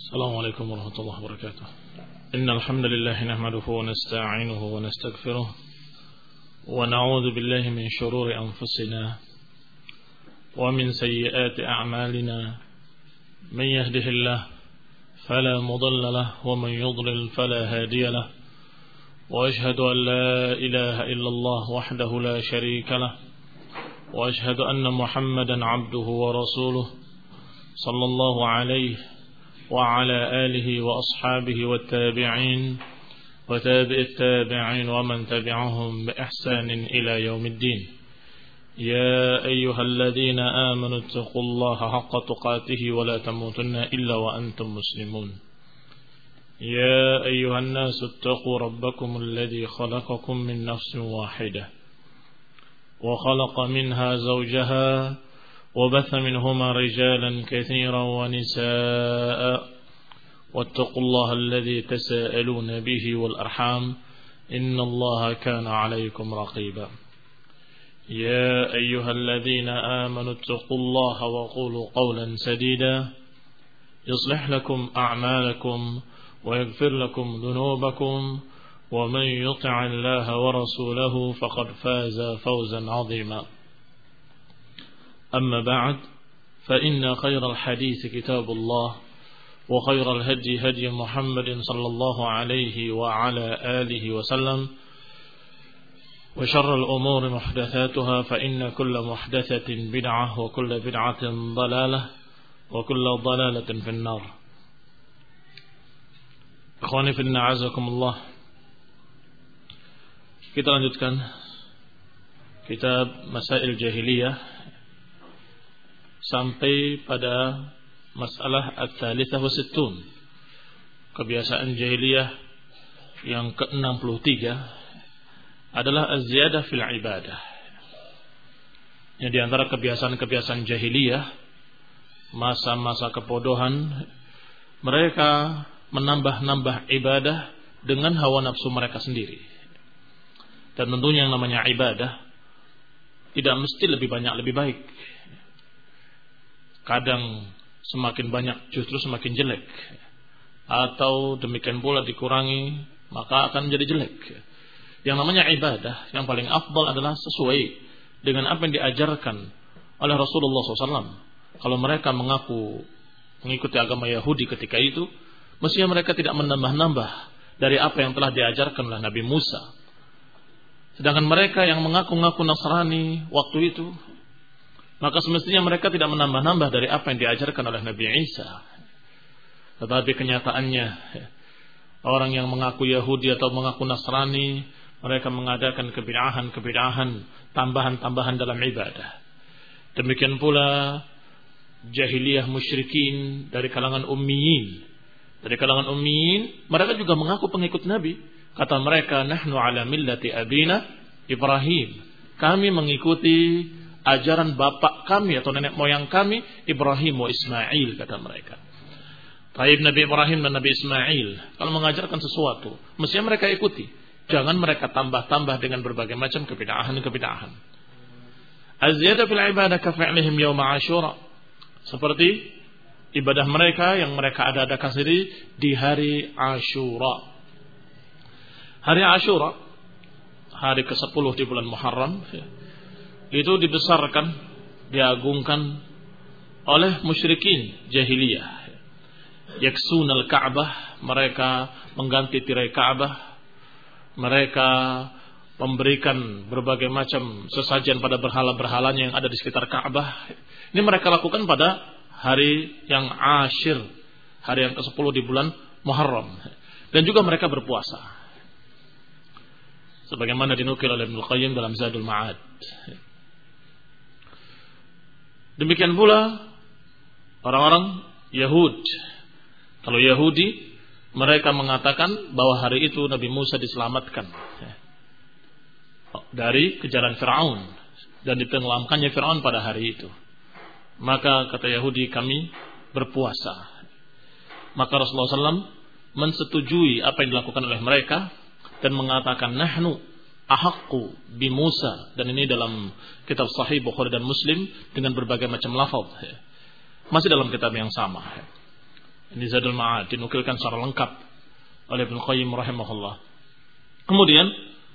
السلام عليكم ورحمة الله وبركاته. إن الحمد لله نحمده ونستعينه ونستغفره ونعوذ بالله من شرور أنفسنا ومن سيئات أعمالنا. من يهده الله فلا مضل له ومن يضلل فلا هادي له، وأشهد أن لا إله إلا الله وحده لا شريك له، وأشهد أن محمدا عبده ورسوله صلى الله عليه وعلى آله وأصحابه والتابعين وتابع التابعين ومن تبعهم بإحسان إلى يوم الدين. يا أيها الذين آمنوا اتقوا الله حق تقاته ولا تموتن إلا وأنتم مسلمون. يا أيها الناس اتقوا ربكم الذي خلقكم من نفس واحدة وخلق منها زوجها وبث منهما رجالا كثيرا ونساء، واتقوا الله الذي تساءلون به والأرحام إن الله كان عليكم رقيبا. يا أيها الذين آمنوا اتقوا الله وقولوا قولا سديدا يصلح لكم أعمالكم ويغفر لكم ذنوبكم، ومن يطع الله ورسوله فقد فاز فوزا عظيما. أما بعد، فإن خير الحديث كتاب الله، وخير الهدي هدي محمد صلى الله عليه وعلى آله وسلم، وشر الأمور محدثاتها، فإن كل محدثة بدعة وكل بدعة ضلالة وكل ضلالة في النار. Akhwani fillah, azakumullah. Kita lanjutkan kitab Masail Jahiliyah sampai pada masalah at-thalithah wa sittun, kebiasaan jahiliyah yang ke-63 adalah az-ziyadah fil ibadah. Yang di antara kebiasaan-kebiasaan jahiliyah, masa-masa kebodohan, mereka menambah-nambah ibadah dengan hawa nafsu mereka sendiri. Dan tentunya yang namanya ibadah tidak mesti lebih banyak lebih baik. Kadang semakin banyak justru semakin jelek, atau demikian pula dikurangi maka akan menjadi jelek. Yang namanya ibadah yang paling afdal adalah sesuai dengan apa yang diajarkan oleh Rasulullah SAW. Kalau mereka mengaku mengikuti agama Yahudi ketika itu, mestinya mereka tidak menambah-nambah dari apa yang telah diajarkan oleh Nabi Musa. Sedangkan mereka yang mengaku-ngaku Nasrani waktu itu, maka semestinya mereka tidak menambah-nambah dari apa yang diajarkan oleh Nabi Isa. Tetapi kenyataannya, orang yang mengaku Yahudi atau mengaku Nasrani, mereka mengadakan kebid'ahan, tambahan-tambahan dalam ibadah. Demikian pula jahiliyah musyrikin dari kalangan ummiyin. Dari kalangan ummiyin, mereka juga mengaku pengikut Nabi. Kata mereka, nahnu ala millati abina Ibrahim. Kami mengikuti ajaran bapak kami atau nenek moyang kami Ibrahim wa Ismail, kata mereka. Taib Nabi Ibrahim dan Nabi Ismail kalau mengajarkan sesuatu mestinya mereka ikuti, jangan mereka tambah-tambah dengan berbagai macam kebid'ahan. Az-ziyadah fil ibadah ka fi'lihim yaum Asyura, seperti ibadah mereka yang mereka adakan sendiri di hari Asyura. Hari Asyura, hari ke-10 di bulan Muharram, itu dibesarkan, diagungkan oleh musyrikin jahiliyah. Yaksunal Ka'bah, mereka mengganti tirai Ka'bah, mereka memberikan berbagai macam sesajian pada berhala-berhalanya yang ada di sekitar Ka'bah. Ini mereka lakukan pada hari yang Ashir, hari yang ke-10 di bulan Muharram. Dan juga mereka berpuasa, sebagaimana dinukil oleh Ibnu Qayyim dalam Zadul Ma'ad. Demikian pula orang-orang Yahud. Kalau Yahudi, mereka mengatakan bahwa hari itu Nabi Musa diselamatkan dari kejaran Fir'aun dan ditenggelamkannya Fir'aun pada hari itu. Maka kata Yahudi, kami berpuasa. Maka Rasulullah SAW mensetujui apa yang dilakukan oleh mereka dan mengatakan, nahnu ahaqqu bi Musa, dan ini dalam kitab Sahih Bukhari dan Muslim dengan berbagai macam lafaz. Masih dalam kitab yang sama. Ini Zadul Ma'ad dinukilkan secara lengkap oleh Ibnu Qayyim rahimahullah. Kemudian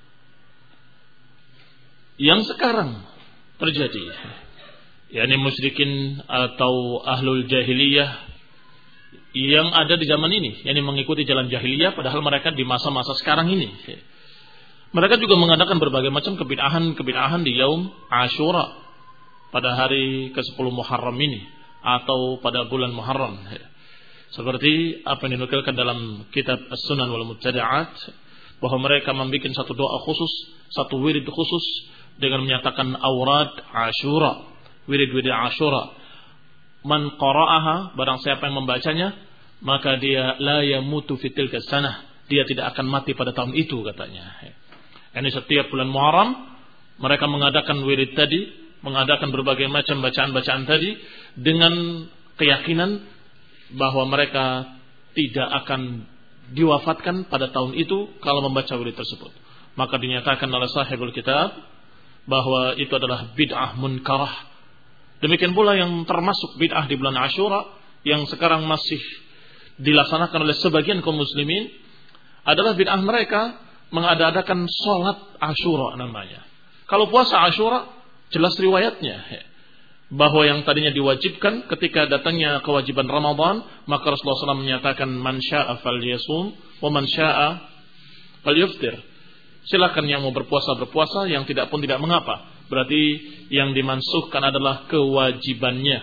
yang sekarang terjadi, yakni musyrikin atau ahlul jahiliyah yang ada di zaman ini, yakni mengikuti jalan jahiliyah padahal mereka di masa-masa sekarang ini. Mereka juga mengadakan berbagai macam kebid'ahan di Yaum Ashura pada hari ke-10 Muharram ini atau pada bulan Muharram. Seperti apa yang dinukilkan dalam kitab As-Sunan wal Mubtada'at, bahwa mereka membuat satu doa khusus, satu wirid khusus dengan menyatakan aurad Ashura, wirid-wirid Ashura. Man qara'aha, barang siapa yang membacanya, maka dia la yamutu fi tilka sanah, dia tidak akan mati pada tahun itu katanya. Ini setiap bulan Muharram mereka mengadakan wirid tadi, mengadakan berbagai macam bacaan-bacaan tadi dengan keyakinan bahwa mereka tidak akan diwafatkan pada tahun itu kalau membaca wirid tersebut. Maka dinyatakan oleh sahibul kitab bahwa itu adalah bid'ah munkarah. Demikian pula yang termasuk bid'ah di bulan Ashura yang sekarang masih dilaksanakan oleh sebagian kaum muslimin adalah bid'ah mereka mengadakan sholat Ashura namanya. Kalau puasa Ashura jelas riwayatnya bahwa yang tadinya diwajibkan ketika datangnya kewajiban Ramadan, maka Rasulullah SAW menyatakan man sya'a falyasum wa man sya'a falyuftir. Silakan yang mau berpuasa, yang tidak pun tidak mengapa. Berarti yang dimansuhkan adalah kewajibannya.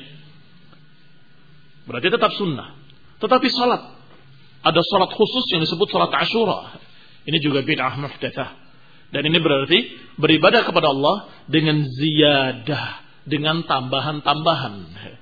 Berarti tetap sunnah. Tetapi salat, ada salat khusus yang disebut salat Ashura. Ini juga bid'ah muhdatsah. Dan ini berarti beribadah kepada Allah dengan ziyadah, dengan tambahan-tambahan.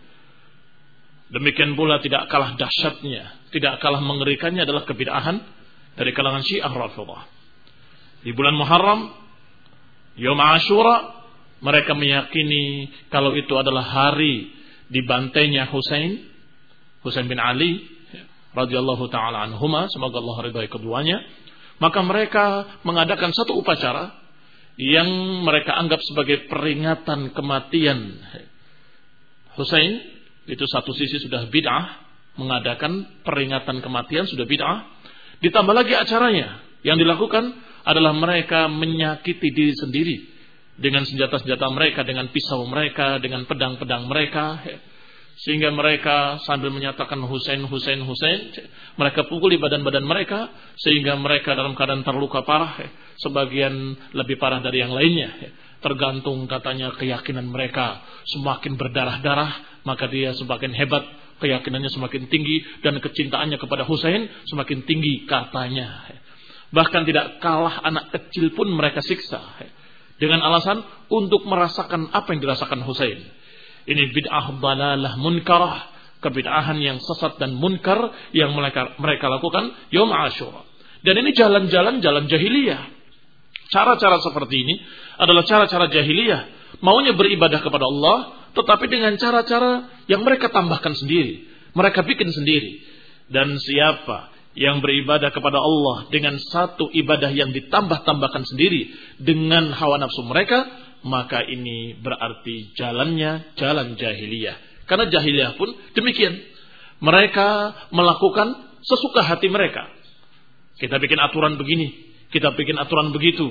Demikian pula tidak kalah dahsyatnya, tidak kalah mengerikannya adalah kebid'ahan dari kalangan Syiah Rafidhah. Di bulan Muharram, Yaum Ashura, mereka meyakini kalau itu adalah hari dibantainya Husain bin Ali radhiyallahu taala anhuma, semoga Allah ridhai keduanya. Maka mereka mengadakan satu upacara yang mereka anggap sebagai peringatan kematian Husain. Itu satu sisi sudah bid'ah, mengadakan peringatan kematian sudah bid'ah. Ditambah lagi acaranya yang dilakukan adalah mereka menyakiti diri sendiri dengan senjata-senjata mereka, dengan pisau mereka, dengan pedang-pedang mereka, sehingga mereka sambil menyatakan Husain, mereka pukuli badan-badan mereka sehingga mereka dalam keadaan terluka parah, sebagian lebih parah dari yang lainnya. Tergantung katanya keyakinan mereka, semakin berdarah-darah maka dia semakin hebat, keyakinannya semakin tinggi dan kecintaannya kepada Husain semakin tinggi katanya. Bahkan tidak kalah anak kecil pun mereka siksa dengan alasan untuk merasakan apa yang dirasakan Husain. Ini bid'ah dalalah munkarah, kebid'ahan yang sesat dan munkar yang mereka lakukan Yaum Ashura. Dan ini jalan jahiliyah. Cara-cara seperti ini adalah cara-cara jahiliyah, maunya beribadah kepada Allah tetapi dengan cara-cara yang mereka tambahkan sendiri, mereka bikin sendiri. Dan siapa yang beribadah kepada Allah dengan satu ibadah yang ditambah-tambahkan sendiri dengan hawa nafsu mereka, maka ini berarti jalannya jalan jahiliyah. Karena jahiliyah pun demikian. Mereka melakukan sesuka hati mereka. Kita bikin aturan begini, kita bikin aturan begitu.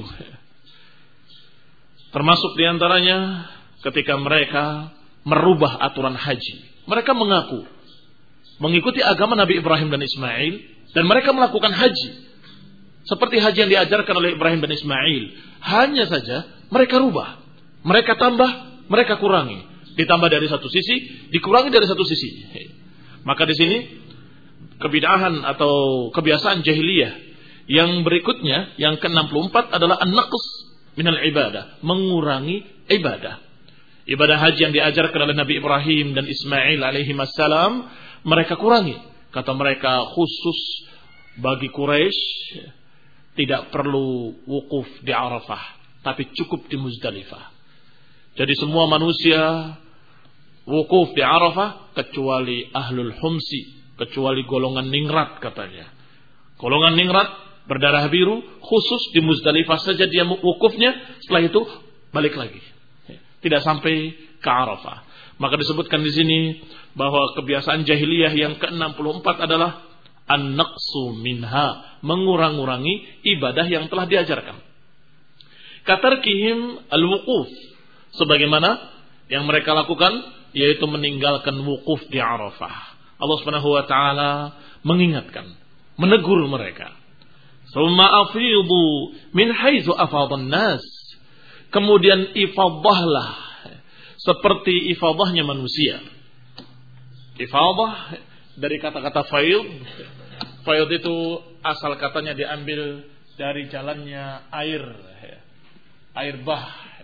Termasuk diantaranya ketika mereka merubah aturan haji. Mereka mengaku mengikuti agama Nabi Ibrahim dan Ismail, dan mereka melakukan haji seperti haji yang diajarkan oleh Ibrahim dan Ismail. Hanya saja mereka rubah, mereka tambah, mereka kurangi. Ditambah dari satu sisi, dikurangi dari satu sisi. Maka di sini kebid'ahan atau kebiasaan jahiliyah yang berikutnya, yang ke-64 adalah an-naqs minal ibadah, mengurangi ibadah. Ibadah haji yang diajarkan oleh Nabi Ibrahim dan Ismail alaihi wassalam, mereka kurangi. Kata mereka khusus bagi Quraisy tidak perlu wukuf di Arafah, tapi cukup di Muzdalifah. Jadi semua manusia wukuf di Arafah kecuali ahlul humsi, kecuali golongan ningrat katanya. Golongan ningrat berdarah biru khusus di Muzdalifah saja dia wukufnya, setelah itu balik lagi. Tidak sampai ke Arafah. Maka disebutkan di sini bahwa kebiasaan jahiliyah yang ke-64 adalah an-naqsu minha, mengurang-urangi ibadah yang telah diajarkan. Katarkihim al-wuquf, sebagaimana yang mereka lakukan yaitu meninggalkan wukuf di Arafah. Allah Subhanahu wa taala mengingatkan, menegur mereka. Tsumma afidu min haitsu afadhan nas. Kemudian ifadahlah seperti ifadahnya manusia. Ifadah dari kata-kata faid. Faid itu asal katanya diambil dari jalannya air bah.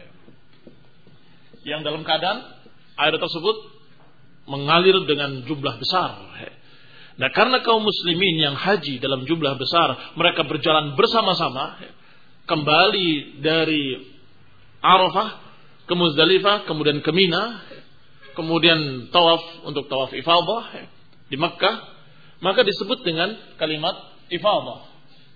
Yang dalam keadaan air tersebut mengalir dengan jumlah besar. Nah, karena kaum muslimin yang haji dalam jumlah besar, mereka berjalan bersama-sama kembali dari Arafah ke Muzdalifah, kemudian ke Mina, kemudian tawaf untuk tawaf ifadah di Makkah, maka disebut dengan kalimat ifadah.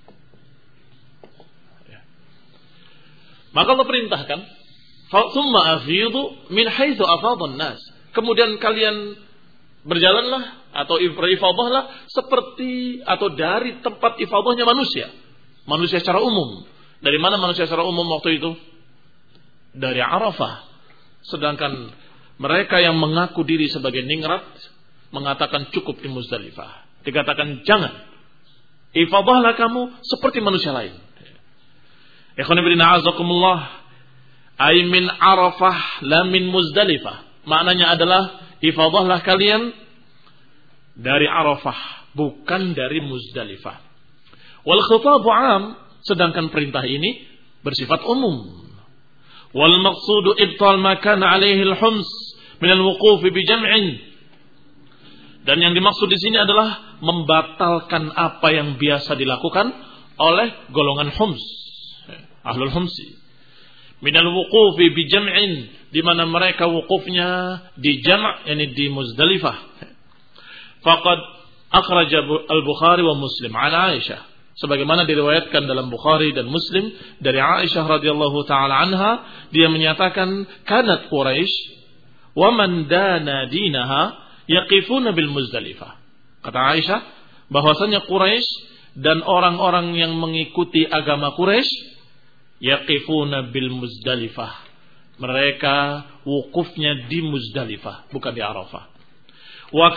Maka Allah perintahkan, "Tsumma afidu min haitsu afadhan nas." Kemudian kalian berjalanlah atau berifadahlah seperti atau dari tempat ifadahnya manusia. Manusia secara umum. Dari mana manusia secara umum waktu itu? Dari Arafah. Sedangkan mereka yang mengaku diri sebagai ningrat mengatakan cukup di Muzdalifah. Dikatakan jangan. Ifadahlah kamu seperti manusia lain. Ikhwan fillah azakumullah. Ay min Arafah la min Muzdalifah. Maknanya adalah ifadahlah kalian dari Arafah, bukan dari Muzdalifah. Wal khitabu 'am, sedangkan perintah ini bersifat umum. Wal maqsudu ibtal ma kana 'alaihi al-hums min al-wuquf bi jam'in. Dan yang dimaksud di sini adalah membatalkan apa yang biasa dilakukan oleh golongan hums, ahlul humsi. Min al-wuquf bi jam'in, di mana mereka wukufnya di jam', yakni di Muzdalifah. Faqad akhraj al-Bukhari wa Muslim an Aisyah, sebagaimana diriwayatkan dalam Bukhari dan Muslim dari Aisyah radhiyallahu taala anha, dia menyatakan kanat Quraisy wa man dana dinaha yaqifuna bil Muzdalifah. Kata Aisyah bahwasanya Quraisy dan orang-orang yang mengikuti agama Quraisy yaqifuna bil Muzdalifah, mereka wukufnya di Muzdalifah, bukan di Arafah. Wa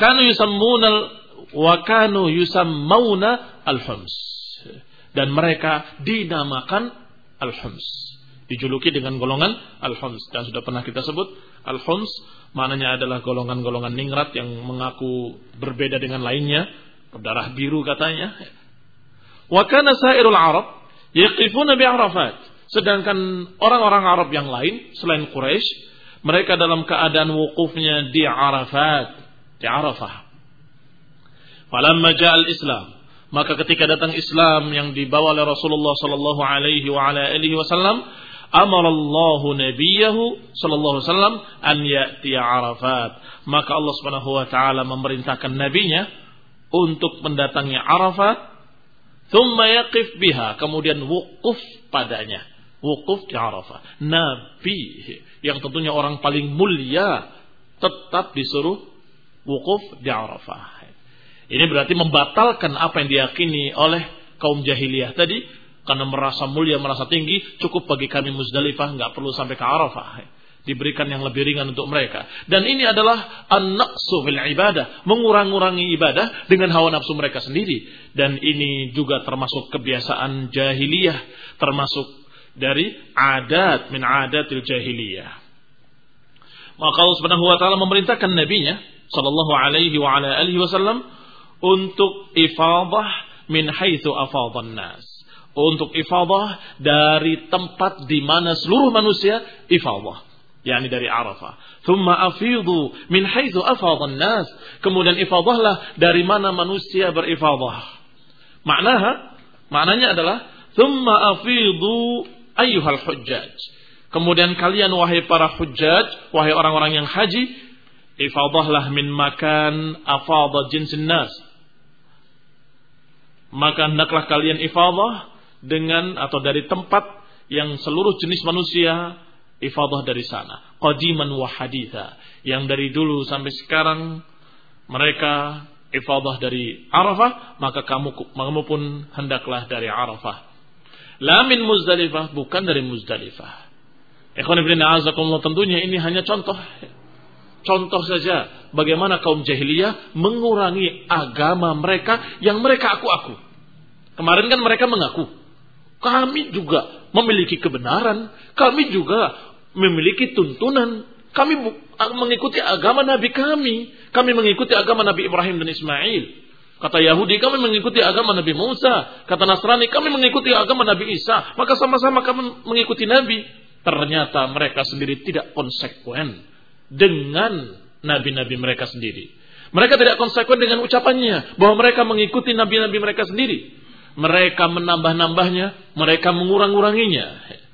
kanu yusammuna al-hums, dan mereka dinamakan al-hums, dijuluki dengan golongan al-hums. Dan sudah pernah kita sebut al-hums maknanya adalah golongan-golongan ningrat yang mengaku berbeda dengan lainnya, berdarah biru katanya. Wa kana sairul arab yaqifuna bi Arafat, sedangkan orang-orang Arab yang lain selain Quraisy, mereka dalam keadaan wukufnya di Arafat, di Arafah. Falamma ja'al Islam, maka ketika datang Islam yang dibawa oleh Rasulullah sallallahu alaihi wa ala alihi wasallam, amara Allah nabiyahu sallallahu alaihi wasallam an ya'ti Arafat, maka Allah Subhanahu wa taala memerintahkan nabinya untuk mendatangi Arafat, thumma yaqif biha, kemudian wukuf padanya, wukuf di Arafah. Nabi yang tentunya orang paling mulia tetap disuruh wukuf di Arafah. Ini berarti membatalkan apa yang diyakini oleh kaum jahiliyah tadi, karena merasa mulia, merasa tinggi, cukup bagi kami Muzdalifah, nggak perlu sampai ke Arafah. Diberikan yang lebih ringan untuk mereka. Dan ini adalah an-naqsu fil ibadah, mengurang-urangi ibadah dengan hawa nafsu mereka sendiri. Dan ini juga termasuk kebiasaan jahiliyah, termasuk dari adat min adatil jahiliyah. Maka Allah Subhanahu wa taala memerintahkan nabinya sallallahu alaihi wa ala alihi wasallam untuk ifadah min haitsu afadhan nas, untuk ifadah dari tempat di mana seluruh manusia ifadah, yakni dari Arafah. Thumma afidu min haitsu afadhan nas, kemudian ifadahlah dari mana manusia berifadah. Maknanya adalah thumma afidu ayyuhal hujjaj, kemudian kalian wahai para hujjaj, wahai orang-orang yang haji, ifadahlah min makan afadha jinsin nas, maka hendaklah kalian ifadah dengan atau dari tempat yang seluruh jenis manusia ifadah dari sana. Qadiman wa haditha. Yang dari dulu sampai sekarang mereka ifadah dari Arafah, maka kamu pun hendaklah dari Arafah. La min Muzdalifah, bukan dari Muzdalifah. Ikhwan fillah a'azakumullah, tentunya ini hanya contoh. Contoh saja bagaimana kaum jahiliyah mengurangi agama mereka yang mereka aku-aku. Kemarin kan mereka mengaku, kami juga memiliki kebenaran, kami juga memiliki tuntunan, kami mengikuti agama Nabi kami mengikuti agama Nabi Ibrahim dan Ismail. Kata Yahudi, kami mengikuti agama Nabi Musa. Kata Nasrani, kami mengikuti agama Nabi Isa. Maka sama-sama kami mengikuti Nabi. Ternyata mereka sendiri tidak konsekuen dengan nabi-nabi mereka sendiri. Mereka tidak konsekuen dengan ucapannya bahwa mereka mengikuti nabi-nabi mereka sendiri. Mereka menambah-nambahnya, mereka mengurang-uranginya.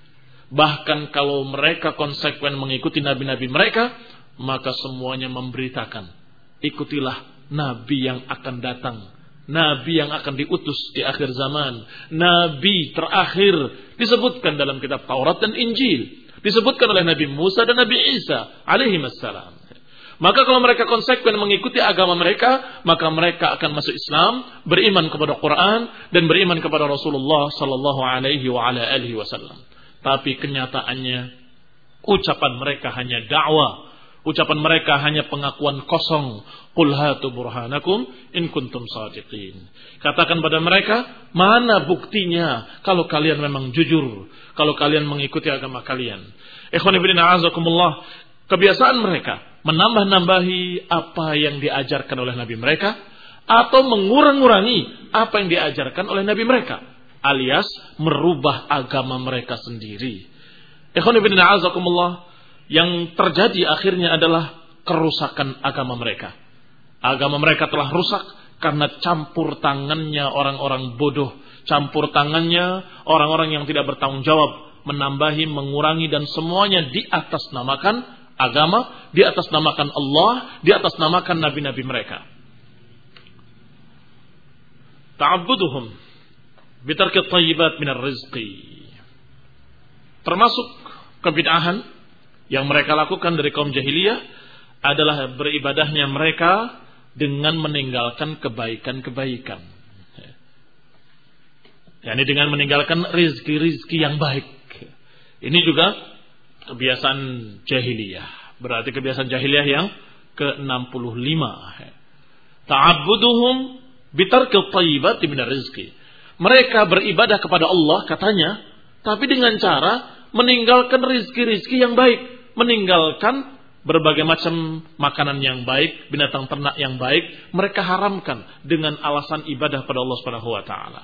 Bahkan kalau mereka konsekuen mengikuti nabi-nabi mereka, maka semuanya memberitakan, ikutilah nabi yang akan datang, nabi yang akan diutus di akhir zaman, nabi terakhir disebutkan dalam kitab Taurat dan Injil, disebutkan oleh Nabi Musa dan Nabi Isa alaihi wassalam. Maka kalau mereka konsekuen mengikuti agama mereka, maka mereka akan masuk Islam, beriman kepada Quran dan beriman kepada Rasulullah sallallahu alaihi wasallam. Tapi kenyataannya ucapan mereka hanya dakwah, ucapan mereka hanya pengakuan kosong. Qul hatu burhanakum in kuntum shadiqin. Katakan pada mereka, mana buktinya kalau kalian memang jujur, kalau kalian mengikuti agama kalian. Ikhwan fillah a'azakumullah, kebiasaan mereka menambah-nambahi apa yang diajarkan oleh nabi mereka atau mengurang-urangi apa yang diajarkan oleh nabi mereka, alias merubah agama mereka sendiri. Ikhwan fillah a'azakumullah, yang terjadi akhirnya adalah kerusakan agama mereka. Agama mereka telah rusak karena campur tangannya orang-orang bodoh, campur tangannya orang-orang yang tidak bertanggung jawab, menambahi, mengurangi, dan semuanya di atas namakan agama, di atas namakan Allah, di atas namakan nabi-nabi mereka. Ta'abbuduhum bitarki thayyibat minar rizqi. Termasuk kebid'ahan yang mereka lakukan dari kaum jahiliyah adalah beribadahnya mereka dengan meninggalkan kebaikan-kebaikan. Yani dengan meninggalkan rizki-rizki yang baik. Ini juga kebiasaan jahiliyah. Berarti kebiasaan jahiliyah yang ke-65. Ta'abbuduhum bitarkil tayyibati minar rizki. Mereka beribadah kepada Allah katanya, tapi dengan cara meninggalkan rizki-rizki yang baik, meninggalkan berbagai macam makanan yang baik, binatang ternak yang baik, mereka haramkan dengan alasan ibadah pada Allah Subhanahu wa taala.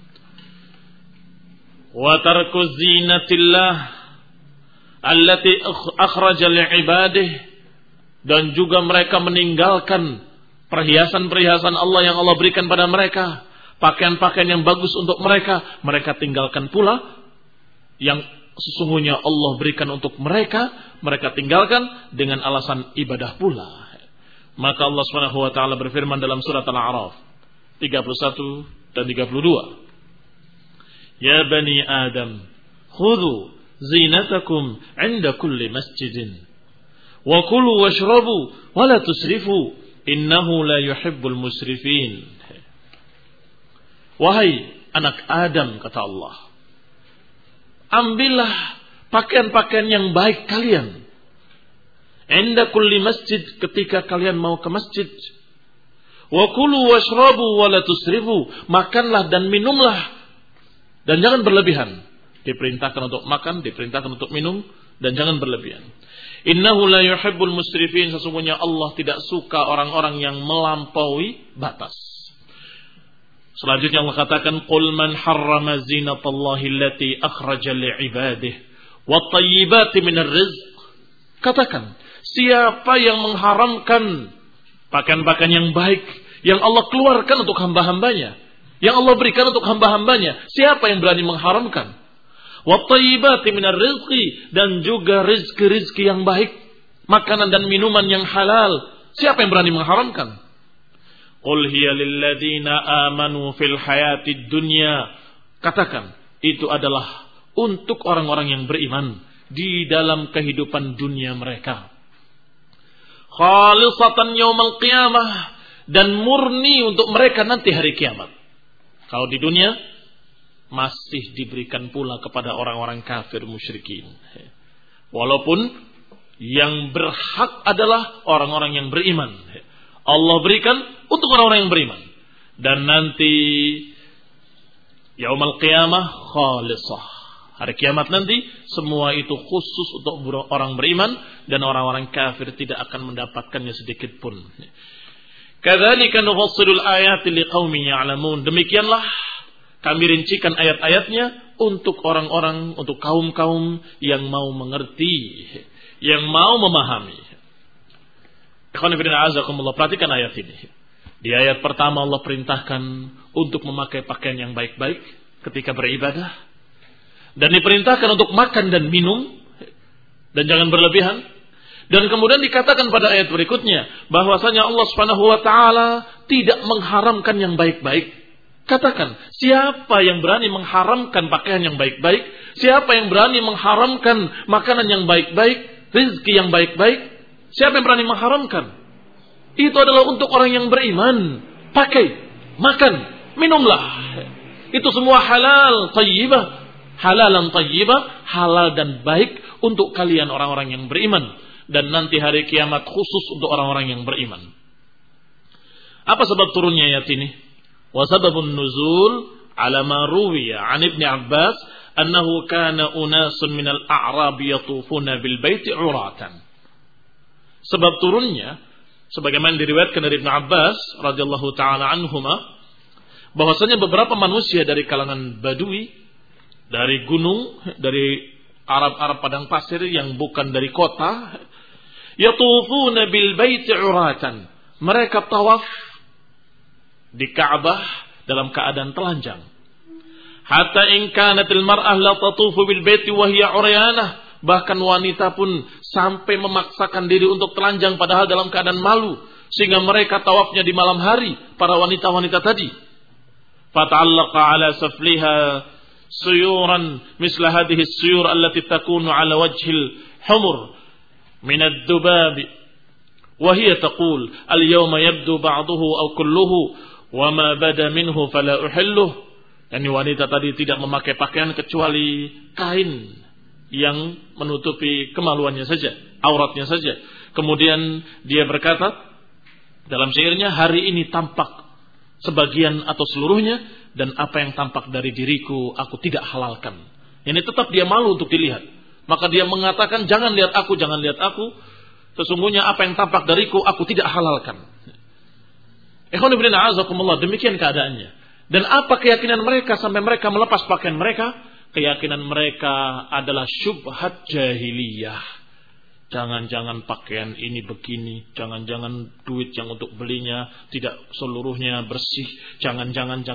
Wa tarku zinatillah allati akhraja li'ibadihi, dan juga mereka meninggalkan perhiasan-perhiasan Allah yang Allah berikan pada mereka, pakaian-pakaian yang bagus untuk mereka, mereka tinggalkan pula yang sesungguhnya Allah berikan untuk mereka, mereka tinggalkan dengan alasan ibadah pula. Maka Allah Subhanahu wa taala berfirman dalam surat Al-A'raf 31 dan 32. Ya bani Adam, khudhu zinatakum 'inda kulli masjidin wa kulu washrabu wa la tusrifu innahu la yuhibbul musrifin. Wahai anak Adam, kata Allah, ambillah pakaian-pakaian yang baik kalian. Inda kulli masjid, ketika kalian mau ke masjid. Wa kulu washrabu wa la tusrifu, makanlah dan minumlah dan jangan berlebihan. Diperintahkan untuk makan, diperintahkan untuk minum, dan jangan berlebihan. Innahu la yuhibbul musrifin, sesungguhnya Allah tidak suka orang-orang yang melampaui batas. Selanjutnya Allah katakan, qul man harrama zinatallahi allati akhraja li'ibadihi wat tayyibati minar rizq. Katakan, siapa yang mengharamkan pakaian-pakaian yang baik yang Allah keluarkan untuk hamba-hambanya, yang Allah berikan untuk hamba-hambanya, siapa yang berani mengharamkan? Wat tayyibati minar rizqi, dan juga rizki-rizki yang baik, makanan dan minuman yang halal, siapa yang berani mengharamkan? Qul hiya lilladzina amanu fil hayatid dunya. Katakan, itu adalah untuk orang-orang yang beriman di dalam kehidupan dunia mereka. Khalisatan yaumal qiyamah, dan murni untuk mereka nanti hari kiamat. Kalau di dunia masih diberikan pula kepada orang-orang kafir musyrikin. Walaupun yang berhak adalah orang-orang yang beriman. Allah berikan untuk orang-orang yang beriman. Dan nanti yaumul qiyamah khalisah. Hari kiamat nanti semua itu khusus untuk orang beriman, dan orang-orang kafir tidak akan mendapatkannya sedikit pun. Kadzalika nufassilul ayati liqaumin ya'lamun. Demikianlah kami rincikan ayat-ayatnya untuk orang-orang, untuk kaum-kaum yang mau mengerti, yang mau memahami. Ikhwan fillah azakumullah, perhatikan ayat ini. Di ayat pertama Allah perintahkan untuk memakai pakaian yang baik-baik ketika beribadah, dan diperintahkan untuk makan dan minum dan jangan berlebihan. Dan kemudian dikatakan pada ayat berikutnya bahwasanya Allah Subhanahu wa taala tidak mengharamkan yang baik-baik. Katakan, siapa yang berani mengharamkan pakaian yang baik-baik? Siapa yang berani mengharamkan makanan yang baik-baik, rezeki yang baik-baik? Siapa yang berani mengharamkan? Itu adalah untuk orang yang beriman. Pakai, makan, minumlah. Itu semua halal, thayyibah. Halalan thayyibah, halal dan baik untuk kalian orang-orang yang beriman. Dan nanti hari kiamat khusus untuk orang-orang yang beriman. Apa sebab turunnya ayat ini? Wa sababun nuzul ala ma ruwiya an Ibnu Abbas annahu kana unasun minal a'rab yatufuna bil baiti uratan. Sebab turunnya sebagaimana diriwayatkan dari Ibnu Abbas radhiyallahu taala anhuma, bahwasanya beberapa manusia dari kalangan Badui, dari gunung, dari Arab-Arab padang pasir yang bukan dari kota, yatufuna bil baiti uratan. Mereka tawaf di Ka'bah dalam keadaan telanjang. Hatta in kanatil mar'ah la tatufu bil baiti wa hiya uryanah. Bahkan wanita pun sampai memaksakan diri untuk telanjang padahal dalam keadaan malu, sehingga mereka tawafnya di malam hari, para wanita-wanita tadi. Fata'allaqa ala safliha suyuran misla hadhihi as-suyur allati takunu ala wajhil humur min ad-dubab wa hiya taqul al-yawma yabdu ba'dahu aw kulluhu wa ma bada minhu fala uhilluh. Yani wanita tadi tidak memakai pakaian kecuali kain yang menutupi kemaluannya saja, auratnya saja. Kemudian dia berkata dalam syairnya, hari ini tampak sebagian atau seluruhnya, dan apa yang tampak dari diriku aku tidak halalkan. Ini tetap dia malu untuk dilihat. Maka dia mengatakan, jangan lihat aku, jangan lihat aku. Sesungguhnya apa yang tampak dariku aku tidak halalkan. Ikhwan ibn a'azakumullah, demikian keadaannya. Dan apa keyakinan mereka sampai mereka melepas pakaian mereka? Keyakinan mereka adalah syubhat jahiliyah. Jangan-jangan pakaian ini begini, jangan-jangan duit yang untuk belinya tidak seluruhnya bersih, jangan-jangan.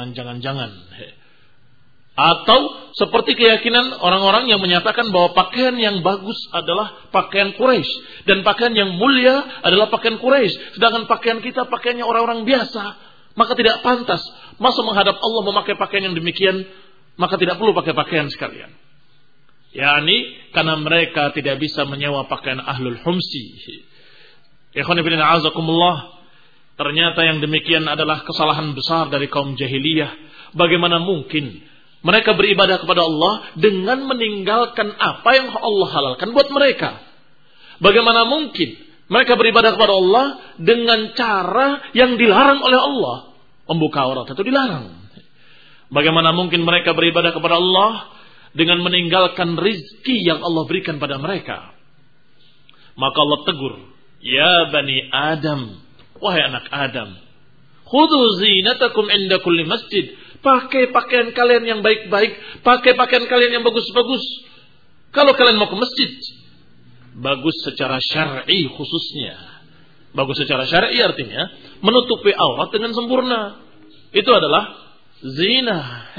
Atau seperti keyakinan orang-orang yang menyatakan bahwa pakaian yang bagus adalah pakaian Quraisy dan pakaian yang mulia adalah pakaian Quraisy, sedangkan pakaian kita pakaiannya orang-orang biasa, maka tidak pantas. Masa menghadap Allah memakai pakaian yang demikian, maka tidak perlu pakai pakaian sekalian. yakni karena mereka tidak bisa menyewa pakaian ahlul humsi. Ikhwan fillah azakumullah, ternyata yang demikian adalah kesalahan besar dari kaum jahiliyah. Bagaimana mungkin mereka beribadah kepada Allah dengan meninggalkan apa yang Allah halalkan buat mereka? Bagaimana mungkin mereka beribadah kepada Allah dengan cara yang dilarang oleh Allah? Membuka aurat itu dilarang. Bagaimana mungkin mereka beribadah kepada Allah dengan meninggalkan rizki yang Allah berikan pada mereka? Maka Allah tegur, ya bani Adam, wahai anak Adam, khudhu zinatakum inda kulli masjid. Pakai pakaian kalian yang baik-baik, pakai pakaian kalian yang bagus-bagus. Kalau kalian mau ke masjid, bagus secara syar'i khususnya. Bagus secara syar'i artinya menutupi aurat dengan sempurna. Itu adalah zina.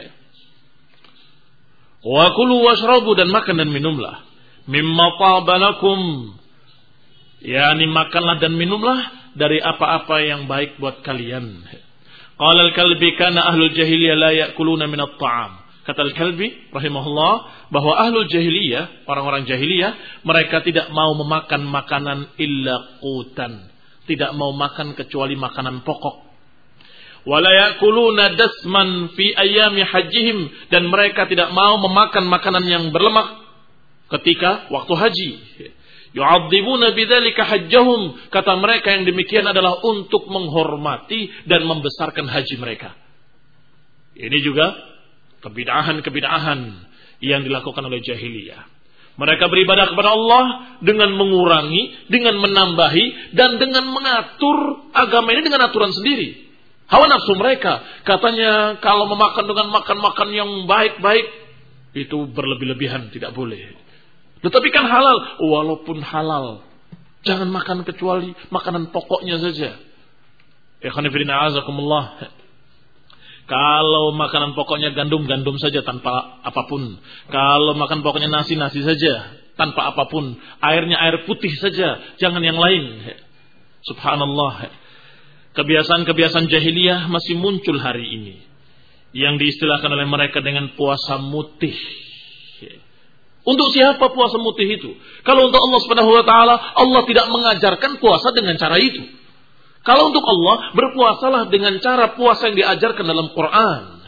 Wa kulu washrabu, dan makan dan minumlah. Mimma tabalakum, yakni makanlah dan minumlah dari apa-apa yang baik buat kalian. Qala al-Kalbi kana ahlul jahiliyah la ya'kuluna min at-ta'am. Kata Al-Kalbi rahimahullah bahwa ahlul jahiliyah, orang-orang jahiliyah, mereka tidak mau memakan makanan illa qutan. Tidak mau makan kecuali makanan pokok. Wala yakuluna dasman fi ayyami hajjihim, dan mereka tidak mau memakan makanan yang berlemak ketika waktu haji. Yu'adzimuna bidzalika hajjahum, kata mereka yang demikian adalah untuk menghormati dan membesarkan haji mereka. Ini juga kebid'ahan yang dilakukan oleh jahiliyah. Mereka beribadah kepada Allah dengan mengurangi, dengan menambahi, dan dengan mengatur agama ini dengan aturan sendiri. Hawa nafsu mereka, katanya kalau memakan dengan makan-makan yang baik-baik, itu berlebih-lebihan, tidak boleh. Tetapi kan halal, walaupun halal, jangan makan kecuali makanan pokoknya saja. Ikhwan fillah azakumullah. Kalau makanan pokoknya gandum saja tanpa apapun. Kalau makan pokoknya nasi saja tanpa apapun. Airnya air putih saja, jangan yang lain. Subhanallah. Kebiasaan-kebiasaan jahiliyah masih muncul hari ini, yang diistilahkan oleh mereka dengan puasa mutih. Untuk siapa puasa mutih itu? Kalau untuk Allah Subhanahu wa taala, Allah tidak mengajarkan puasa dengan cara itu. Kalau untuk Allah, berpuasalah dengan cara puasa yang diajarkan dalam Quran.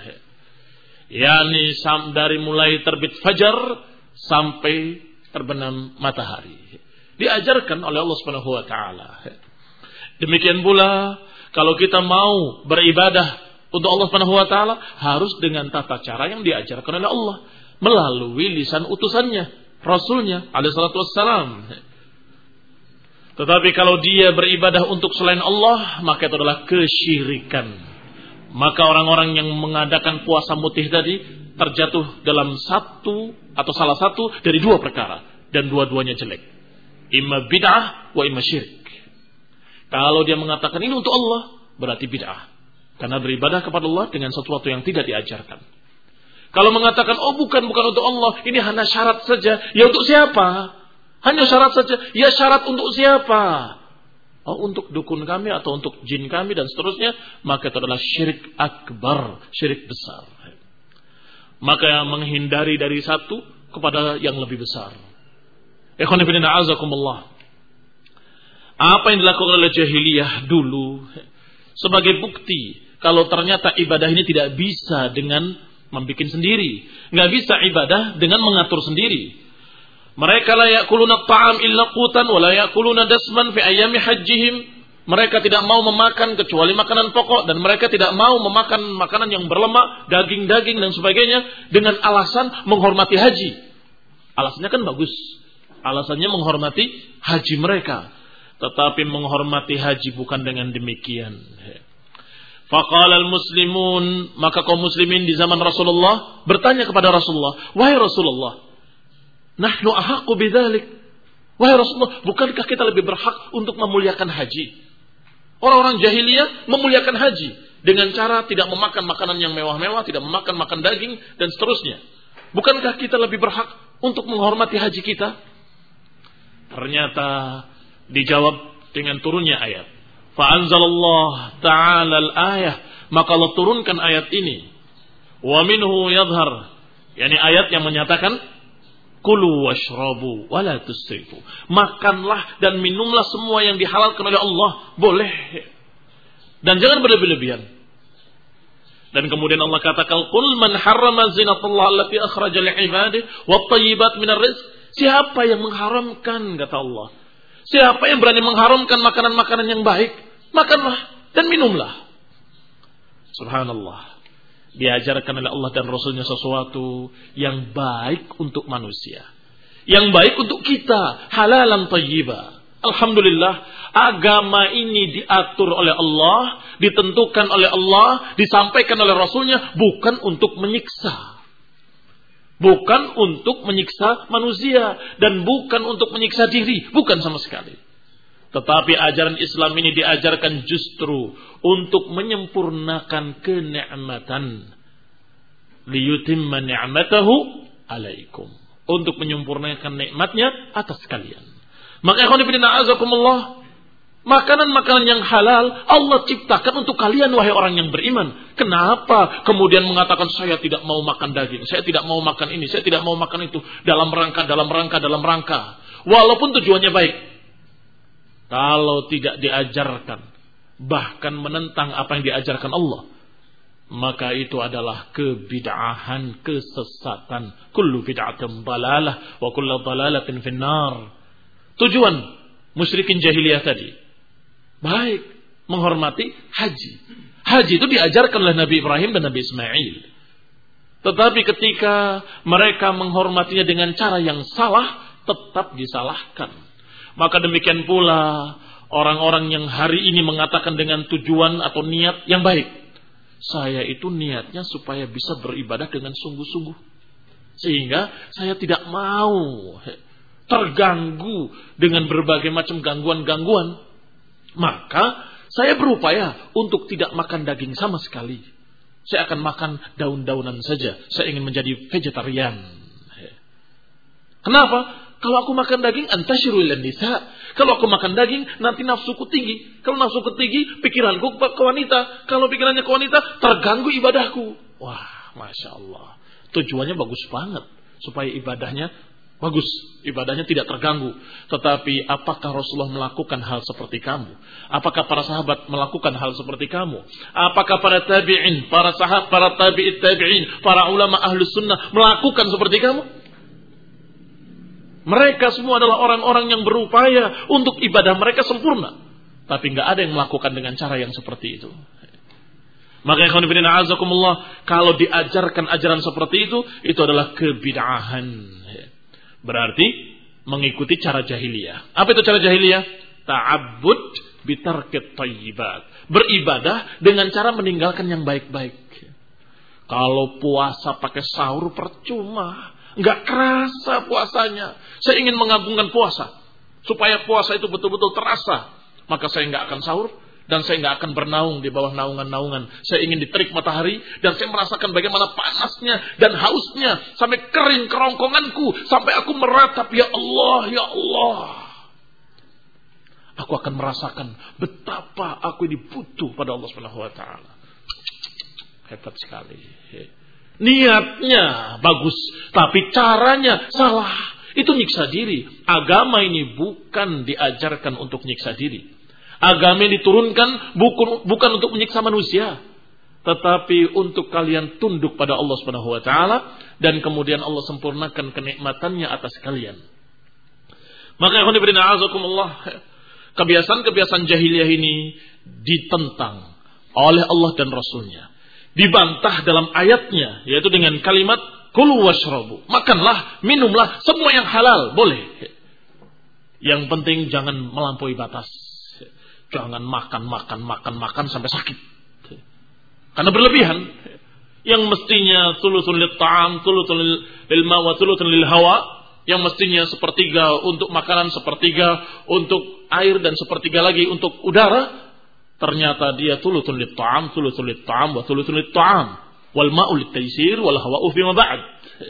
Yani dari mulai terbit fajar sampai terbenam matahari. Diajarkan oleh Allah Subhanahu wa taala. Demikian pula kalau kita mau beribadah untuk Allah Subhanahu wa taala, harus dengan tata cara yang diajarkan oleh Allah melalui lisan utusannya, Rasulnya alaihi salatu wassalam. Tetapi kalau dia beribadah untuk selain Allah, maka itu adalah kesyirikan. Maka orang-orang yang mengadakan puasa mutih tadi terjatuh dalam satu atau salah satu dari dua perkara, dan dua-duanya jelek. Imma bid'ah wa imma syirik. Kalau dia mengatakan ini untuk Allah, berarti bid'ah, karena beribadah kepada Allah dengan sesuatu yang tidak diajarkan. Kalau mengatakan oh bukan untuk Allah, ini hanya syarat saja, ya untuk siapa? Hanya syarat saja. Ya syarat untuk siapa? Oh, untuk dukun kami atau untuk jin kami dan seterusnya. Maka itu adalah syirik akbar, syirik besar. Maka menghindari dari satu kepada yang lebih besar. Ikhwan fillah a'azakumullah. Apa yang dilakukan oleh jahiliyah dulu sebagai bukti kalau ternyata ibadah ini tidak bisa dengan membikin sendiri, nggak bisa ibadah dengan mengatur sendiri. Mereka la yakuluna ta'am illa qutan wa la yakuluna dasman fi ayyami hajjihim. Mereka tidak mau memakan kecuali makanan pokok, dan mereka tidak mau memakan makanan yang berlemak, daging-daging dan sebagainya dengan alasan menghormati haji. Alasannya kan bagus. Alasannya menghormati haji mereka. Tetapi menghormati haji bukan dengan demikian. Faqala al-muslimun, maka kaum muslimin di zaman Rasulullah bertanya kepada Rasulullah, wahai Rasulullah, nahnu ahaqqu bidzalik. Wahai Rasulullah, bukankah kita lebih berhak untuk memuliakan haji? Orang-orang jahiliyah memuliakan haji dengan cara tidak memakan makanan yang mewah-mewah, tidak memakan makan daging dan seterusnya. Bukankah kita lebih berhak untuk menghormati haji kita? Ternyata dijawab dengan turunnya ayat. Fa anzalallahu ta'ala al-ayah, maka Allah turunkan ayat ini. Wa minhu yadhhar, yakni ayat yang menyatakan kulu washrabu wala tusrifu. Makanlah dan minumlah semua yang dihalalkan oleh Allah, boleh. Dan jangan berlebih-lebihan. Dan kemudian Allah katakan, qul man harrama zinatallahi allati akhraja li'ibadihi wat thayyibat minar rizq. Siapa yang mengharamkan, kata Allah. Siapa yang berani mengharamkan makanan-makanan yang baik, makanlah dan minumlah. Subhanallah. Diajarkan oleh Allah dan Rasulnya sesuatu yang baik untuk manusia, yang baik untuk kita, halalan thayyibah. Alhamdulillah, agama ini diatur oleh Allah, ditentukan oleh Allah, disampaikan oleh Rasulnya, bukan untuk menyiksa, bukan untuk menyiksa manusia, dan bukan untuk menyiksa diri, bukan sama sekali. Tetapi ajaran Islam ini diajarkan justru untuk menyempurnakan kenikmatan. Liyutimma ni'matahu alaikum. Untuk menyempurnakan nikmatnya atas kalian. Maka ikhwan fillah a'azakumullah, Makanan-makanan yang halal Allah ciptakan untuk kalian wahai orang yang beriman. Kenapa kemudian mengatakan saya tidak mau makan daging, saya tidak mau makan ini, saya tidak mau makan itu dalam rangka. Walaupun tujuannya baik. Kalau tidak diajarkan, bahkan menentang apa yang diajarkan Allah, maka itu adalah kebid'ahan, kesesatan. Kullu bid'atin dalalah wa kullu dalalatin finnar. Tujuan musyrikin jahiliyah tadi baik, menghormati haji. Haji itu diajarkan oleh Nabi Ibrahim dan Nabi Ismail. Tetapi ketika mereka menghormatinya dengan cara yang salah, tetap disalahkan. Maka demikian pula orang-orang yang hari ini mengatakan dengan tujuan atau niat yang baik. Saya itu niatnya supaya bisa beribadah dengan sungguh-sungguh. Sehingga saya tidak mau terganggu dengan berbagai macam gangguan-gangguan. Maka saya berupaya untuk tidak makan daging sama sekali. Saya akan makan daun-daunan saja. Saya ingin menjadi vegetarian. Kenapa? Kalau aku makan daging, antasyiru ilan nisa. Kalau aku makan daging, nanti nafsuku tinggi. Kalau nafsuku tinggi, pikiranku ke wanita. Kalau pikirannya ke wanita, terganggu ibadahku. Wah, Masya Allah. Tujuannya bagus banget. Supaya ibadahnya bagus. Ibadahnya tidak terganggu. Tetapi apakah Rasulullah melakukan hal seperti kamu? Apakah para sahabat melakukan hal seperti kamu? Apakah para tabi'in, para sahabat, para tabi'it tabi'in, para ulama ahlus sunnah melakukan seperti kamu? Mereka semua adalah orang-orang yang berupaya untuk ibadah mereka sempurna. Tapi nggak ada yang melakukan dengan cara yang seperti itu. Maka ikhwan fillah azakumullah, kalau diajarkan ajaran seperti itu adalah kebid'ahan. Berarti mengikuti cara jahiliyah. Apa itu cara jahiliyah? Ta'abbud bitarkit thayyibat. Beribadah dengan cara meninggalkan yang baik-baik. Kalau puasa pakai sahur percuma. Enggak kerasa puasanya. Saya ingin mengagungkan puasa. Supaya puasa itu betul-betul terasa. Maka saya enggak akan sahur. Dan saya enggak akan bernaung di bawah naungan-naungan. Saya ingin diterik matahari. Dan saya merasakan bagaimana panasnya dan hausnya. Sampai kering kerongkonganku. Sampai aku meratap, ya Allah, ya Allah. Aku akan merasakan betapa aku ini butuh pada Allah SWT. Hebat sekali. Niatnya bagus, tapi caranya salah. Itu nyiksa diri. Agama ini bukan diajarkan untuk nyiksa diri. Agama yang diturunkan bukan untuk menyiksa manusia, tetapi untuk kalian tunduk pada Allah Subhanahu wa taala dan kemudian Allah sempurnakan kenikmatannya atas kalian. Maka ikhwan fillah a'azakumullah, kebiasaan-kebiasaan jahiliyah ini ditentang oleh Allah dan Rasulnya. Dibantah dalam ayatnya, yaitu dengan kalimat kulu washrabu, makanlah, minumlah, semua yang halal boleh. Yang penting jangan melampaui batas. Jangan makan sampai sakit. Karena berlebihan. Yang mestinya thuluthun lit-ta'am, thuluthun lil-ma' wa thuluthun lil-hawa, yang mestinya sepertiga untuk makanan, sepertiga untuk air dan sepertiga lagi untuk udara. Ternyata dia thuluthun lit-ta'am, wa thuluthun lit-ta'am, wal ma'u lit-taysir wal hawa'u fi ma ba'd.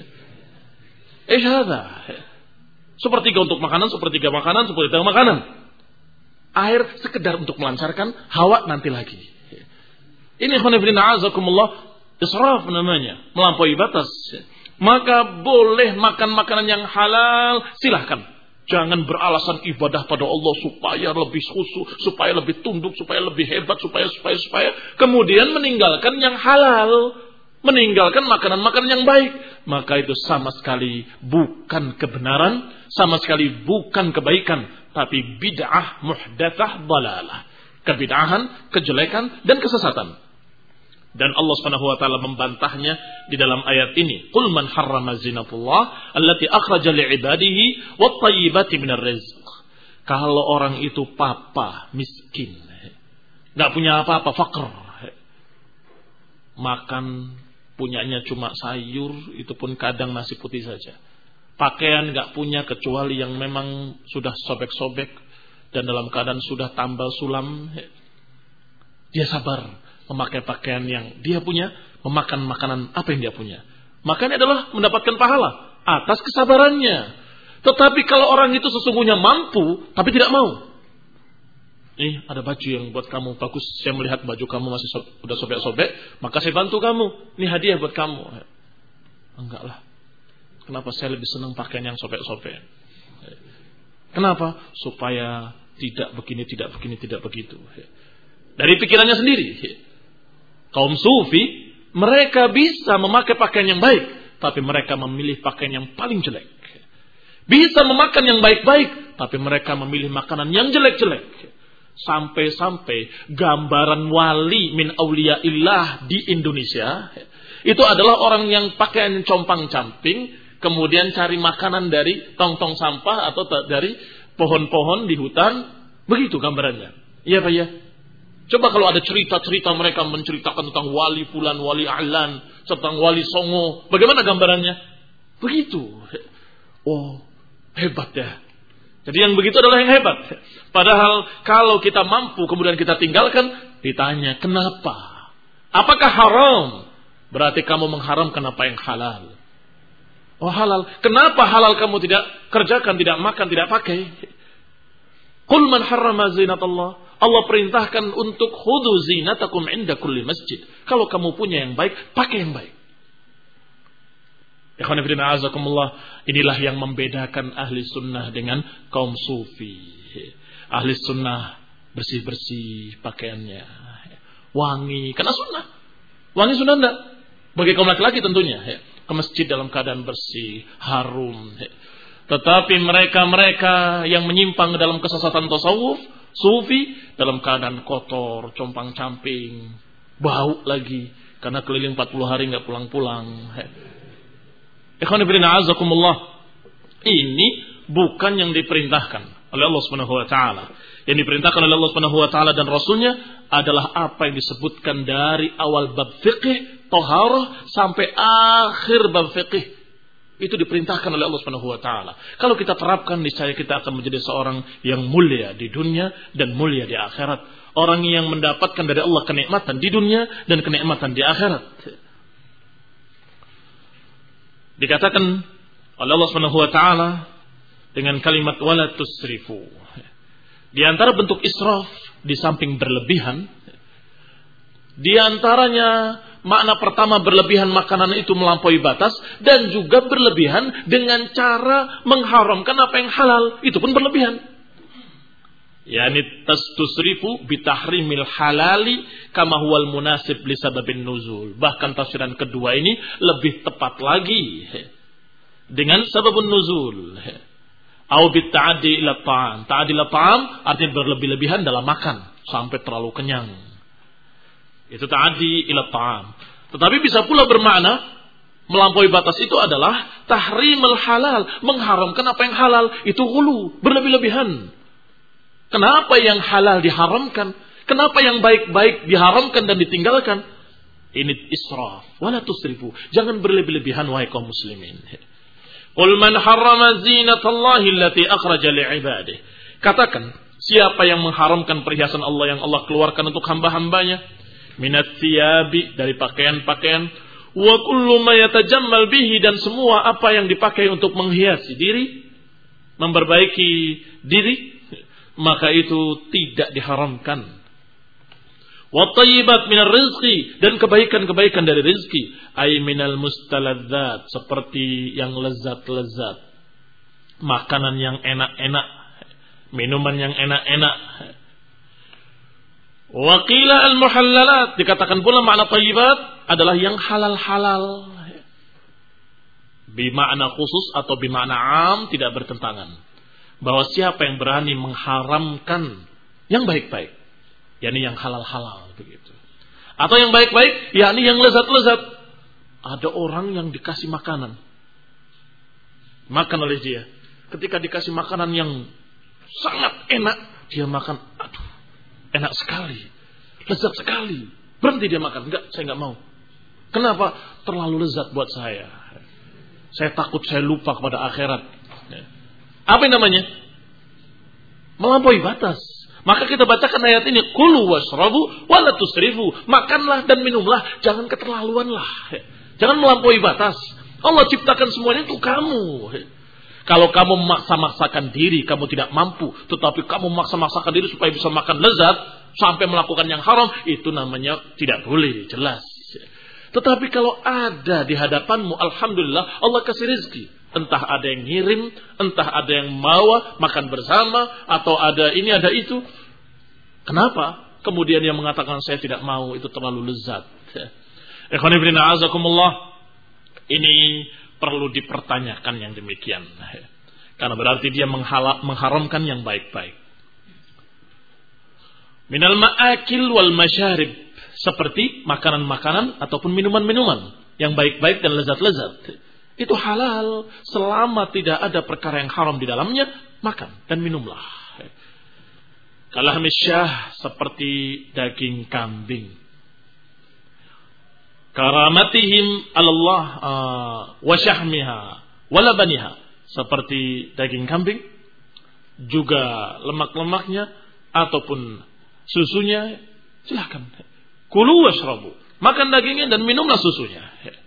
Hadza. Sepertiga untuk makanan, sepertiga makanan, sepertiga makanan. Air sekedar untuk melancarkan, hawa nanti lagi. Ini khonifidina azakumullah, israf namanya, melampaui batas. Maka boleh makan makanan yang halal, silahkan. Jangan beralasan ibadah pada Allah supaya lebih khusyuk, supaya lebih tunduk, supaya lebih hebat, supaya. Kemudian meninggalkan yang halal, meninggalkan makanan-makanan yang baik. Maka itu sama sekali bukan kebenaran, sama sekali bukan kebaikan, tapi bid'ah muhdatsah dhalalah. Kebid'ahan, kejelekan dan kesesatan. Dan Allah Subhanahu wa taala membantahnya di dalam ayat ini. Qul man harrama zinatullah allati akhraja li'ibadihi wat thayyibati minar rizq. Kalau orang itu papa, miskin, enggak punya apa-apa, faqr. Makan punyanya cuma sayur, itu pun kadang nasi putih saja. Pakaian enggak punya kecuali yang memang sudah sobek-sobek dan dalam keadaan sudah tambal sulam. Dia sabar memakai pakaian yang dia punya, memakan makanan apa yang dia punya. Makanya adalah mendapatkan pahala atas kesabarannya. Tetapi kalau orang itu sesungguhnya mampu, tapi tidak mau. Nih ada baju yang buat kamu bagus. Saya melihat baju kamu masih udah sobek-sobek, maka saya bantu kamu. Ini hadiah buat kamu. Enggak lah. Kenapa saya lebih senang pakaian yang sobek-sobek? Kenapa? Supaya tidak begini, tidak begini, tidak begitu. Dari pikirannya sendiri. Kaum sufi, mereka bisa memakai pakaian yang baik, tapi mereka memilih pakaian yang paling jelek. Bisa memakan yang baik-baik, tapi mereka memilih makanan yang jelek-jelek. Sampai-sampai gambaran wali min auliyaillah di Indonesia, itu adalah orang yang pakaian compang-camping, kemudian cari makanan dari tong-tong sampah atau dari pohon-pohon di hutan. Begitu gambarannya. Iya Pak ya? Coba kalau ada cerita-cerita mereka menceritakan tentang wali fulan, wali ahlan, tentang wali songo. Bagaimana gambarannya? Begitu. Oh, hebat ya. Jadi yang begitu adalah yang hebat. Padahal kalau kita mampu kemudian kita tinggalkan, ditanya kenapa? Apakah haram? Berarti kamu mengharamkan apa yang halal. Oh halal. Kenapa halal kamu tidak kerjakan, tidak makan, tidak pakai? Qul man harrama zinatallah. Allah perintahkan untuk khudhu zinatakum inda kulli masjid. Kalau kamu punya yang baik, pakai yang baik. Ikhwan fillah azakumullah, inilah yang membedakan ahli sunnah dengan kaum sufi. Ahli sunnah bersih-bersih pakaiannya, wangi, karena sunnah. Wangi sunnah enggak? Bagi kaum laki-laki tentunya, ke masjid dalam keadaan bersih, harum. Tetapi mereka yang menyimpang dalam kesesatan tasawuf, sufi, dalam keadaan kotor, compang-camping, bau lagi, karena keliling 40 hari enggak pulang-pulang. Ikhwan fillah azakumullah, ini bukan yang diperintahkan oleh Allah Subhanahu wa taala. Yang diperintahkan oleh Allah Subhanahu wa taala dan rasulnya adalah apa yang disebutkan dari awal bab fiqh, thaharah sampai akhir bab fiqh. Itu diperintahkan oleh Allah Subhanahu wa taala. Kalau kita terapkan, niscaya kita akan menjadi seorang yang mulia di dunia dan mulia di akhirat. Orang yang mendapatkan dari Allah kenikmatan di dunia dan kenikmatan di akhirat. Dikatakan oleh Allah Subhanahu wa taala dengan kalimat wala tusrifu. Di antara bentuk israf di samping berlebihan, di antaranya makna pertama berlebihan makanan itu melampaui batas, dan juga berlebihan dengan cara mengharamkan apa yang halal, itu pun berlebihan. Yani tastusrifu bitahrimil halali kama huwal munasib li sababin nuzul. Bahkan tafsiran kedua ini lebih tepat lagi dengan sababun nuzul. Au bitta'addi ila ta'am. Ta'addi ila ta'am artinya berlebih-lebihan dalam makan sampai terlalu kenyang. Itu ta'addi ila ta'am. Tetapi bisa pula bermakna melampaui batas itu adalah tahrimul halal, mengharamkan apa yang halal, itu ghulu, berlebih-lebihan. Kenapa yang halal diharamkan? Kenapa yang baik-baik diharamkan dan ditinggalkan? Ini israf. Wala tusrifu. Jangan berlebih-lebihan wahai kaum muslimin. Qul man harrama zinatallahi allati akhraja li'ibadihi. Katakan, siapa yang mengharamkan perhiasan Allah yang Allah keluarkan untuk hamba-hambanya? Minat thiyabi, dari pakaian-pakaian. Wa kullu ma yatajammal bihi, dan semua apa yang dipakai untuk menghiasi diri, memperbaiki diri, maka itu tidak diharamkan. Wa thayyibat minar rizqi, dan kebaikan-kebaikan dari rizki, ay minal mustaladzat, seperti yang lezat-lezat, makanan yang enak-enak, minuman yang enak-enak. Wa qila al-muhallalat, dikatakan pula makna thayyibat adalah yang halal-halal. Bimakna khusus atau bimakna am, tidak bertentangan. Bahwa siapa yang berani mengharamkan yang baik-baik, yakni yang halal-halal begitu, atau yang baik-baik, yakni yang lezat-lezat. Ada orang yang dikasih makanan, makan oleh dia. Ketika dikasih makanan yang sangat enak, dia makan, aduh, enak sekali, lezat sekali. Berhenti dia makan, enggak, saya enggak mau. Kenapa? Terlalu lezat buat saya. Saya takut saya lupa kepada akhirat. Apa yang namanya? Melampaui batas. Maka kita bacakan ayat ini, kulu washrabu wala tusrifu. Makanlah dan minumlah, jangan keterlaluanlah. Jangan melampaui batas. Allah ciptakan semuanya untuk kamu. Kalau kamu memaksa-maksakan diri, kamu tidak mampu, tetapi kamu memaksa-maksakan diri supaya bisa makan lezat, sampai melakukan yang haram, itu namanya tidak boleh, jelas. Tetapi kalau ada di hadapanmu, alhamdulillah, Allah kasih rezeki. Entah ada yang ngirim, entah ada yang bawa, makan bersama, atau ada ini, ada itu. Kenapa? Kemudian dia mengatakan, saya tidak mau, itu terlalu lezat. Ikhwan fillah a'azakumullah, ini perlu dipertanyakan yang demikian. Karena berarti dia mengharamkan yang baik-baik. Minal ma'akil wal masyarib. Seperti makanan-makanan ataupun minuman-minuman yang baik-baik dan lezat-lezat. Itu halal selama tidak ada perkara yang haram di dalamnya, makan dan minumlah. Kalahmis syah, seperti daging kambing. Karamatihim Allah wa syahmiha wa labaniha, seperti daging kambing, juga lemak-lemaknya ataupun susunya, silakan. Kulu washrabu, makan dagingnya dan minumlah susunya.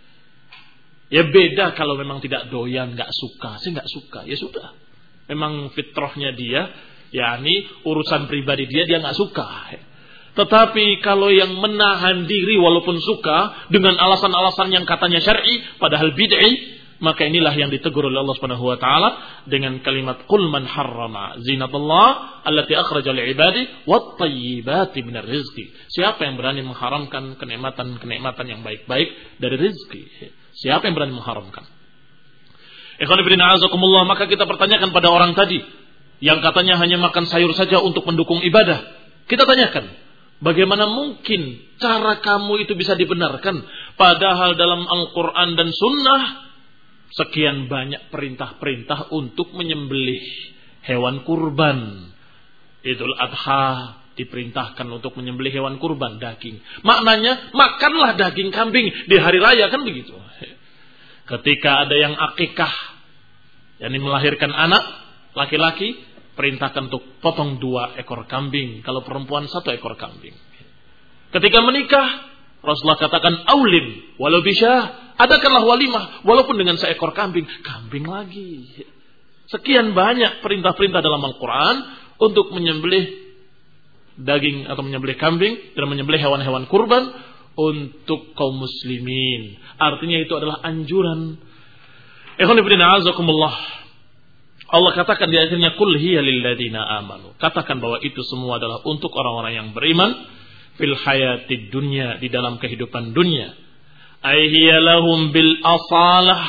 Ya beda kalau memang tidak doyan, enggak suka, saya enggak suka, ya sudah. Memang fitrahnya dia, yakni urusan pribadi dia enggak suka. Tetapi kalau yang menahan diri walaupun suka dengan alasan-alasan yang katanya syar'i padahal bid'i, maka inilah yang ditegur oleh Allah Subhanahu wa taala dengan kalimat qul man harrama zinatullah allati akhraja li ibadi wat thayyibati minar rizqi. Siapa yang berani mengharamkan kenikmatan-kenikmatan yang baik-baik dari rezeki? Siapa yang berani mengharamkan? Ikhwan fillah a'azakumullah, maka kita pertanyakan pada orang tadi yang katanya hanya makan sayur saja untuk mendukung ibadah. Kita tanyakan, bagaimana mungkin cara kamu itu bisa dibenarkan? Padahal dalam Al-Quran dan Sunnah sekian banyak perintah-perintah untuk menyembelih hewan kurban. Idul Adha diperintahkan untuk menyembelih hewan kurban, daging. Maknanya makanlah daging kambing di hari raya, kan begitu. Ketika ada yang akikah, yakni melahirkan anak laki-laki, perintahkan untuk potong 2 ekor kambing. Kalau perempuan 1 ekor kambing. Ketika menikah, Rasulullah katakan aulin walau bisyah, adakanlah walimah walaupun dengan 1 ekor kambing. Kambing lagi. Sekian banyak perintah-perintah dalam Al-Quran untuk menyembelih daging atau menyembelih kambing dan menyembelih hewan-hewan kurban untuk kaum muslimin. Artinya itu adalah anjuran. Ikhwan fillah a'azakumullah, Allah katakan di akhirnya qul hiya lil ladzina amanu. Katakan bahwa itu semua adalah untuk orang-orang yang beriman fil hayatid dunya, di dalam kehidupan dunia. Ai hiya lahum bil asalah,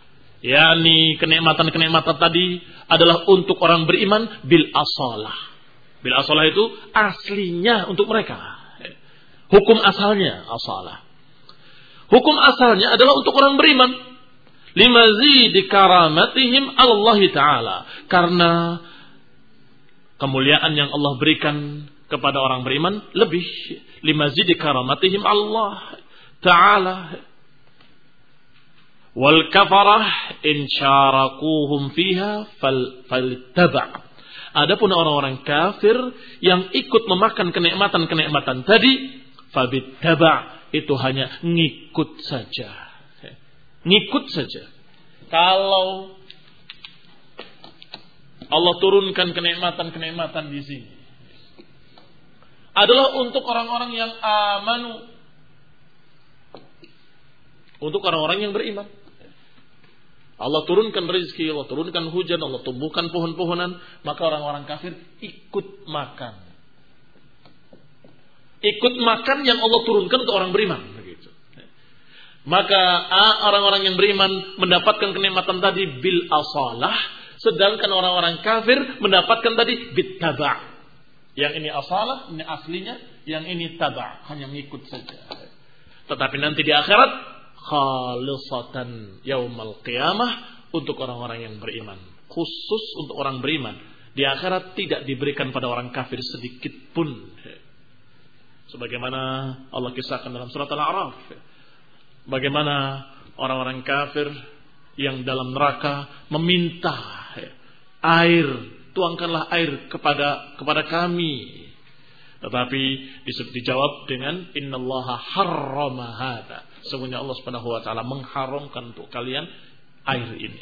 yakni kenikmatan-kenikmatan tadi adalah untuk orang beriman bil asalah. Bil asalah itu aslinya untuk mereka. Hukum asalnya asalah. Hukum asalnya adalah untuk orang beriman. Limazidi karamatihim Allah Ta'ala. Karena kemuliaan yang Allah berikan kepada orang beriman lebih. Limazidi karamatihim Allah Ta'ala. Wal kafarah in syarakuhum fiha faltaba'. Adapun orang-orang kafir yang ikut memakan kenikmatan-kenikmatan tadi, fabittaba', itu hanya ngikut saja. Ngikut saja. Kalau Allah turunkan kenikmatan-kenikmatan di sini, adalah untuk orang-orang yang amanu, untuk orang-orang yang beriman. Allah turunkan rezeki, Allah turunkan hujan, Allah tumbuhkan pohon-pohonan, maka orang-orang kafir ikut makan. Ikut makan yang Allah turunkan untuk orang beriman. Begitu. Maka orang-orang yang beriman mendapatkan kenikmatan tadi bil asalah, sedangkan orang-orang kafir mendapatkan tadi bit taba'. Yang ini asalah, ini aslinya, yang ini taba', hanya mengikut saja. Tetapi nanti di akhirat khalisatan yaumal qiyamah, untuk orang-orang yang beriman, khusus untuk orang beriman. Di akhirat tidak diberikan pada orang kafir sedikit pun. Sebagaimana Allah kisahkan dalam surat Al-A'raf, bagaimana orang-orang kafir yang dalam neraka meminta air, tuangkanlah air kepada kami. Tetapi dijawab dengan innallaha harrama hadza. Sesungguhnya Allah Subhanahu wa taala mengharamkan untuk kalian air ini.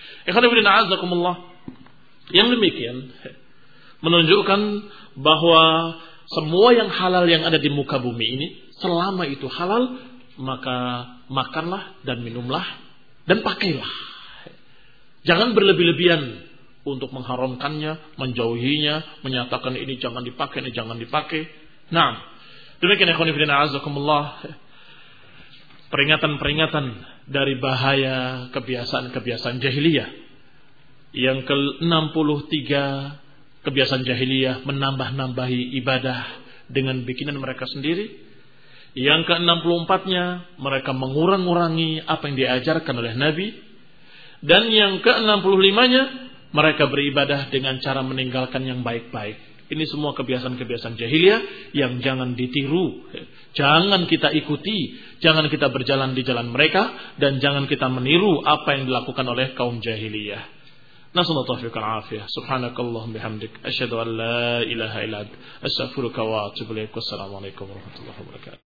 Yang demikian menunjukkan bahwa semua yang halal yang ada di muka bumi ini, selama itu halal, maka makanlah dan minumlah dan pakailah. Jangan berlebih-lebihan untuk mengharamkannya, menjauhinya, menyatakan ini jangan dipakai, ini jangan dipakai. Nah, demikian ikhwan fillah azakumullah, peringatan-peringatan dari bahaya kebiasaan-kebiasaan jahiliyah. Yang ke-63, kebiasaan jahiliyah menambah-nambahi ibadah dengan bikinan mereka sendiri. Yang ke-64-nya mereka mengurang-urangi apa yang diajarkan oleh Nabi. Dan yang ke-65-nya mereka beribadah dengan cara meninggalkan yang baik-baik. Ini semua kebiasaan-kebiasaan jahiliyah yang jangan ditiru. Jangan kita ikuti. Jangan kita berjalan di jalan mereka. Dan jangan kita meniru apa yang dilakukan oleh kaum jahiliyah. Nasallahu taufiq wal afiyah. Subhanakallahumma bihamdik. Asyhadu an la ilaha illa anta. Astaghfiruka wa atubu ilaik. Wassalamualaikum warahmatullahi wabarakatuh.